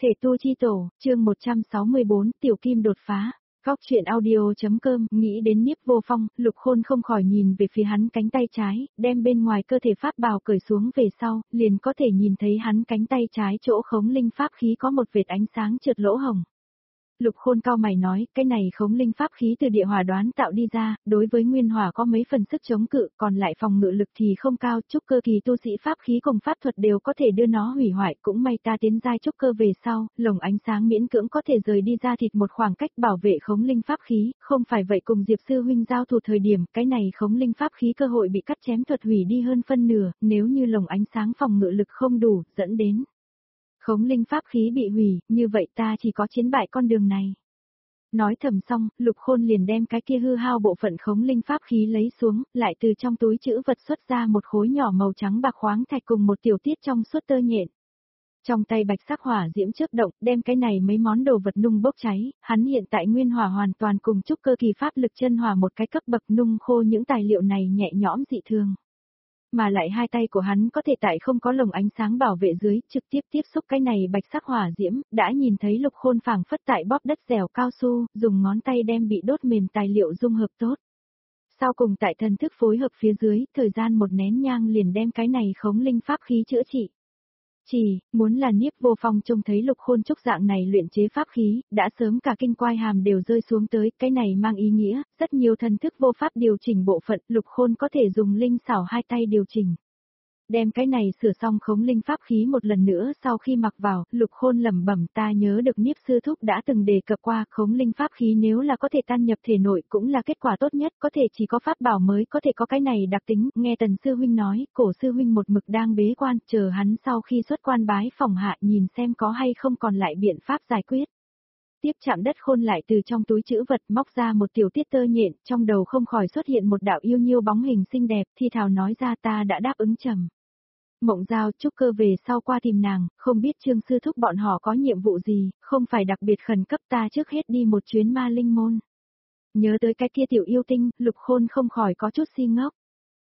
Thể tu chi tổ, chương 164, Tiểu Kim đột phá. Góc truyện audio.com, nghĩ đến Niếp Vô Phong, Lục Khôn không khỏi nhìn về phía hắn cánh tay trái, đem bên ngoài cơ thể pháp bào cởi xuống về sau, liền có thể nhìn thấy hắn cánh tay trái chỗ khống linh pháp khí có một vệt ánh sáng trượt lỗ hồng. Lục Khôn cau mày nói, cái này khống linh pháp khí từ địa hỏa đoán tạo đi ra, đối với nguyên hỏa có mấy phần sức chống cự, còn lại phòng ngự lực thì không cao, trúc cơ kỳ tu sĩ pháp khí cùng pháp thuật đều có thể đưa nó hủy hoại, cũng may ta tiến giai trúc cơ về sau, lồng ánh sáng miễn cưỡng có thể rời đi ra thịt một khoảng cách bảo vệ khống linh pháp khí, không phải vậy cùng Diệp sư huynh giao thủ thời điểm, cái này khống linh pháp khí cơ hội bị cắt chém thuật hủy đi hơn phân nửa, nếu như lồng ánh sáng phòng ngự lực không đủ, dẫn đến khống linh pháp khí bị hủy, như vậy ta chỉ có chiến bại con đường này. Nói thầm xong, Lục Khôn liền đem cái kia hư hao bộ phận khống linh pháp khí lấy xuống, lại từ trong túi trữ vật xuất ra một khối nhỏ màu trắng bạc khoáng thạch cùng một tiểu tiết trong suốt tơ nhện. Trong tay bạch sắc hỏa diễm chớp động, đem cái này mấy món đồ vật nung bốc cháy, hắn hiện tại nguyên hỏa hoàn toàn cùng trúc cơ kỳ pháp lực chân hỏa một cái cấp bậc, nung khô những tài liệu này nhẹ nhõm dị thường. Mà lại hai tay của hắn có thể tại không có lồng ánh sáng bảo vệ dưới, trực tiếp tiếp xúc cái này bạch sắc hỏa diễm, đã nhìn thấy Lục Khôn phảng phất tại bóp đất dẻo cao su, dùng ngón tay đem bị đốt mềm tài liệu dung hợp tốt. Sau cùng tại thần thức phối hợp phía dưới, thời gian một nén nhang liền đem cái này khống linh pháp khí chữa trị. Muốn là Niếp Vô Phong trông thấy Lục Khôn trúc dạng này luyện chế pháp khí, đã sớm cả kinh quai hàm đều rơi xuống tới, cái này mang ý nghĩa, rất nhiều thần thức vô pháp điều chỉnh bộ phận, Lục Khôn có thể dùng linh xảo hai tay điều chỉnh. Đem cái này sửa xong khống linh pháp khí một lần nữa sau khi mặc vào, Lục Khôn lẩm bẩm, ta nhớ được Niếp sư thúc đã từng đề cập qua, khống linh pháp khí nếu là có thể tan nhập thể nội cũng là kết quả tốt nhất, có thể chỉ có pháp bảo mới có thể có cái này đặc tính, nghe Tần sư huynh nói, Cổ sư huynh một mực đang bế quan, chờ hắn sau khi xuất quan bái phòng hạ nhìn xem có hay không còn lại biện pháp giải quyết. Tiếp chạm đất Khôn lại từ trong túi trữ vật móc ra một tiểu tiết tơ nhện, trong đầu không khỏi xuất hiện một đạo yêu nhiêu bóng hình xinh đẹp, thi thào nói ra, ta đã đáp ứng trầm. Mộng Giao trúc cơ về sau qua tìm nàng, không biết Trương sư thúc bọn họ có nhiệm vụ gì, không phải đặc biệt khẩn cấp, ta trước hết đi một chuyến ma linh môn. Nhớ tới cái kia tiểu yêu tinh, Lục Khôn không khỏi có chút si ngốc.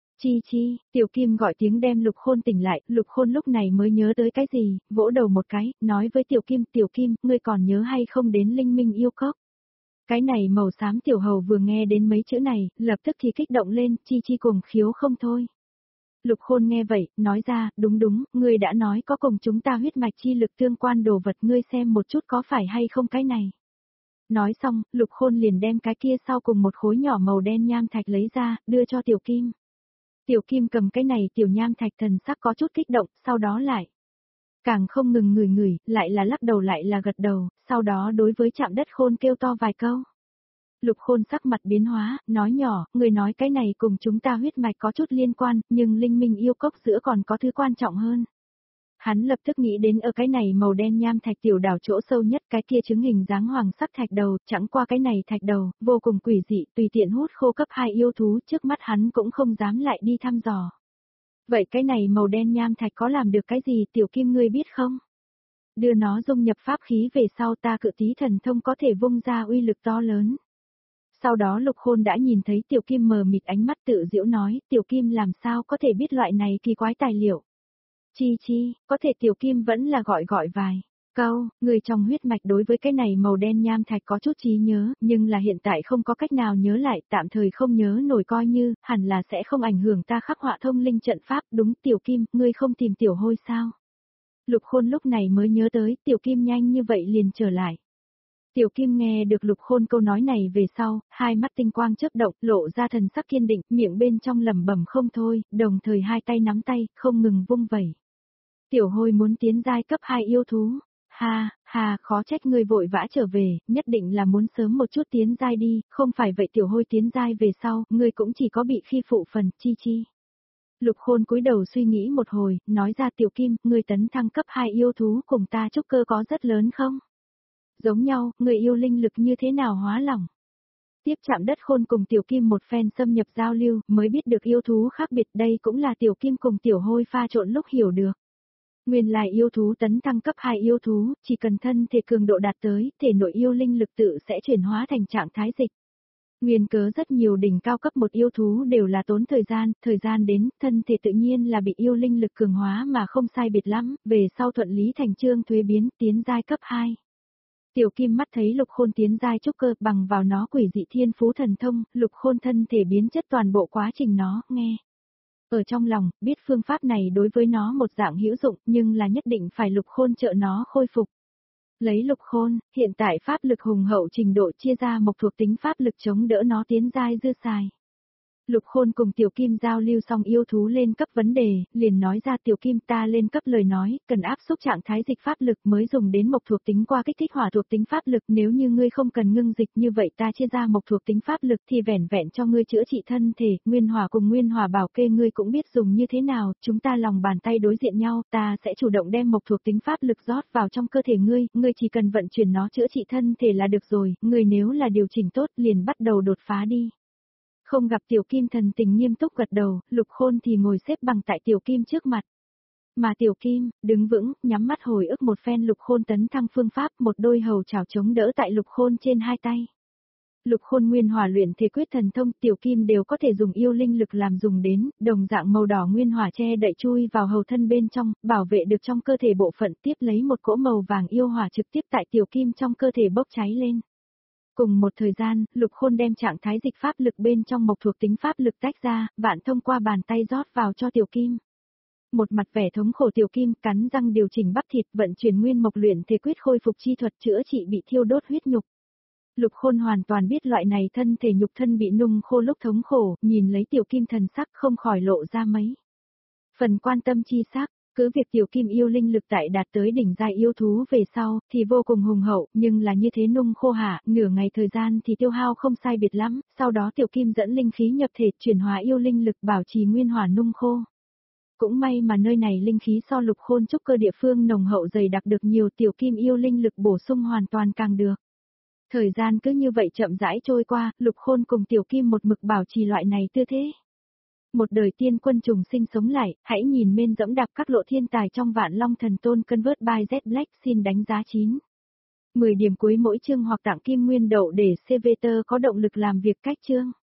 Chi, Tiểu Kim gọi tiếng đem Lục Khôn tỉnh lại, Lục Khôn lúc này mới nhớ tới cái gì, vỗ đầu một cái, nói với Tiểu Kim, ngươi còn nhớ hay không đến Linh Minh yêu cốc. Cái này màu xám tiểu hầu vừa nghe đến mấy chữ này, lập tức thì kích động lên, Chi cùng khiếu không thôi. Lục Khôn nghe vậy, nói ra, đúng, ngươi đã nói có cùng chúng ta huyết mạch chi lực tương quan đồ vật, ngươi xem một chút có phải hay không cái này. Nói xong, Lục Khôn liền đem cái kia sau cùng một khối nhỏ màu đen nham thạch lấy ra, đưa cho Tiểu Kim. Tiểu Kim cầm cái này tiểu nham thạch thần sắc có chút kích động, sau đó lại. Càng không ngừng ngửi, lại là lắc đầu lại là gật đầu, sau đó đối với chạm đất Khôn kêu to vài câu. Lục Khôn sắc mặt biến hóa, nói nhỏ, người nói cái này cùng chúng ta huyết mạch có chút liên quan, nhưng linh minh yêu cốc giữa còn có thứ quan trọng hơn. Hắn lập tức nghĩ đến ở cái này màu đen nham thạch tiểu đảo chỗ sâu nhất, cái kia chứng hình dáng hoàng sắc thạch đầu, chẳng qua cái này thạch đầu, vô cùng quỷ dị, tùy tiện hút khô cấp 2 yêu thú, trước mắt hắn cũng không dám lại đi thăm dò. Vậy cái này màu đen nham thạch có làm được cái gì, Tiểu Kim ngươi biết không? Đưa nó dung nhập pháp khí về sau, ta cự tí thần thông có thể vung ra uy lực to lớn. Sau đó Lục Khôn đã nhìn thấy Tiểu Kim mờ mịt ánh mắt tự giễu nói, Tiểu Kim làm sao có thể biết loại này kỳ quái tài liệu. Chi, có thể Tiểu Kim vẫn là gọi vài câu, người trong huyết mạch đối với cái này màu đen nham thạch có chút trí nhớ, nhưng là hiện tại không có cách nào nhớ lại, tạm thời không nhớ nổi, coi như, hẳn là sẽ không ảnh hưởng ta khắc họa thông linh trận pháp, đúng Tiểu Kim, ngươi không tìm Tiểu Hôi sao? Lục Khôn lúc này mới nhớ tới, Tiểu Kim nhanh như vậy liền trở lại. Tiểu Kim nghe được Lục Khôn câu nói này về sau, hai mắt tinh quang chớp động, lộ ra thần sắc kiên định, miệng bên trong lẩm bẩm không thôi, đồng thời hai tay nắm tay, không ngừng vung vẩy. Tiểu Hôi muốn tiến giai cấp 2 yêu thú. Ha, khó trách ngươi vội vã trở về, nhất định là muốn sớm một chút tiến giai đi, không phải vậy Tiểu Hôi tiến giai về sau, ngươi cũng chỉ có bị khi phụ phần, chi. Lục Khôn cúi đầu suy nghĩ một hồi, nói ra Tiểu Kim, ngươi tấn thăng cấp 2 yêu thú cùng ta trúc cơ có rất lớn không? Giống nhau, người yêu linh lực như thế nào hóa lỏng. Tiếp chạm đất Khôn cùng Tiểu Kim một phen xâm nhập giao lưu, mới biết được yêu thú khác biệt, đây cũng là Tiểu Kim cùng Tiểu Hôi pha trộn lúc hiểu được. Nguyên lai yêu thú tấn thăng cấp 2 yêu thú, chỉ cần thân thể cường độ đạt tới, thể nội yêu linh lực tự sẽ chuyển hóa thành trạng thái dịch. Nguyên cớ rất nhiều đỉnh cao cấp một yêu thú đều là tốn thời gian đến, thân thể tự nhiên là bị yêu linh lực cường hóa mà không sai biệt lắm, về sau thuận lý thành chương thuế biến tiến giai cấp 2. Tiểu Kim mắt thấy Lục Khôn tiến giai trúc cơ bằng vào nó quỷ dị thiên phú thần thông, Lục Khôn thân thể biến chất toàn bộ quá trình nó, nghe. Ở trong lòng, biết phương pháp này đối với nó một dạng hữu dụng nhưng là nhất định phải Lục Khôn trợ nó khôi phục. Lấy Lục Khôn, hiện tại pháp lực hùng hậu trình độ chia ra một thuộc tính pháp lực chống đỡ nó tiến giai dư xài. Lục Khôn cùng Tiểu Kim giao lưu xong yêu thú lên cấp vấn đề, liền nói ra Tiểu Kim ta lên cấp lời nói, cần áp xúc trạng thái dịch pháp lực mới dùng đến mộc thuộc tính qua kích thích hỏa thuộc tính pháp lực, nếu như ngươi không cần ngưng dịch như vậy ta chia ra mộc thuộc tính pháp lực thì vẻn vẹn cho ngươi chữa trị thân thể, nguyên hỏa cùng nguyên hỏa bảo kê ngươi cũng biết dùng như thế nào, chúng ta lòng bàn tay đối diện nhau, ta sẽ chủ động đem mộc thuộc tính pháp lực rót vào trong cơ thể ngươi chỉ cần vận chuyển nó chữa trị thân thể là được rồi, ngươi nếu là điều chỉnh tốt liền bắt đầu đột phá đi. Không gặp Tiểu Kim thần tình nghiêm túc gật đầu, Lục Khôn thì ngồi xếp bằng tại Tiểu Kim trước mặt. Mà Tiểu Kim, đứng vững, nhắm mắt hồi ức một phen Lục Khôn tấn thăng phương pháp, một đôi hầu chảo chống đỡ tại Lục Khôn trên hai tay. Lục Khôn nguyên hỏa luyện thể quyết thần thông, Tiểu Kim đều có thể dùng yêu linh lực làm dùng đến, đồng dạng màu đỏ nguyên hỏa che đậy chui vào hầu thân bên trong, bảo vệ được trong cơ thể bộ phận, tiếp lấy một cỗ màu vàng yêu hỏa trực tiếp tại Tiểu Kim trong cơ thể bốc cháy lên. Cùng một thời gian, Lục Khôn đem trạng thái dịch pháp lực bên trong mộc thuộc tính pháp lực tách ra, vạn thông qua bàn tay rót vào cho Tiểu Kim. Một mặt vẻ thống khổ Tiểu Kim cắn răng điều chỉnh bắp thịt, vận chuyển nguyên mộc luyện thể quyết khôi phục chi thuật chữa trị bị thiêu đốt huyết nhục. Lục Khôn hoàn toàn biết loại này thân thể nhục thân bị nung khô lúc thống khổ, nhìn lấy Tiểu Kim thần sắc không khỏi lộ ra mấy phần quan tâm chi sắc. Cứ việc Tiểu Kim yêu linh lực tại đạt tới đỉnh giai yêu thú về sau, thì vô cùng hùng hậu, nhưng là như thế nung khô hạ, nửa ngày thời gian thì tiêu hao không sai biệt lắm, sau đó Tiểu Kim dẫn linh khí nhập thể, chuyển hóa yêu linh lực bảo trì nguyên hỏa nung khô. Cũng may mà nơi này linh khí so Lục Khôn trúc cơ địa phương nồng hậu dày đặc được nhiều, Tiểu Kim yêu linh lực bổ sung hoàn toàn càng được. Thời gian cứ như vậy chậm rãi trôi qua, Lục Khôn cùng Tiểu Kim một mực bảo trì loại này tư thế. Một đời tiên quân trùng sinh sống lại, hãy nhìn men dẫm đạp các lộ thiên tài trong Vạn Long Thần Tôn Convert by Z Black xin đánh giá 9. 10 điểm cuối mỗi chương hoặc tặng kim nguyên đậu để CVT có động lực làm việc cách chương.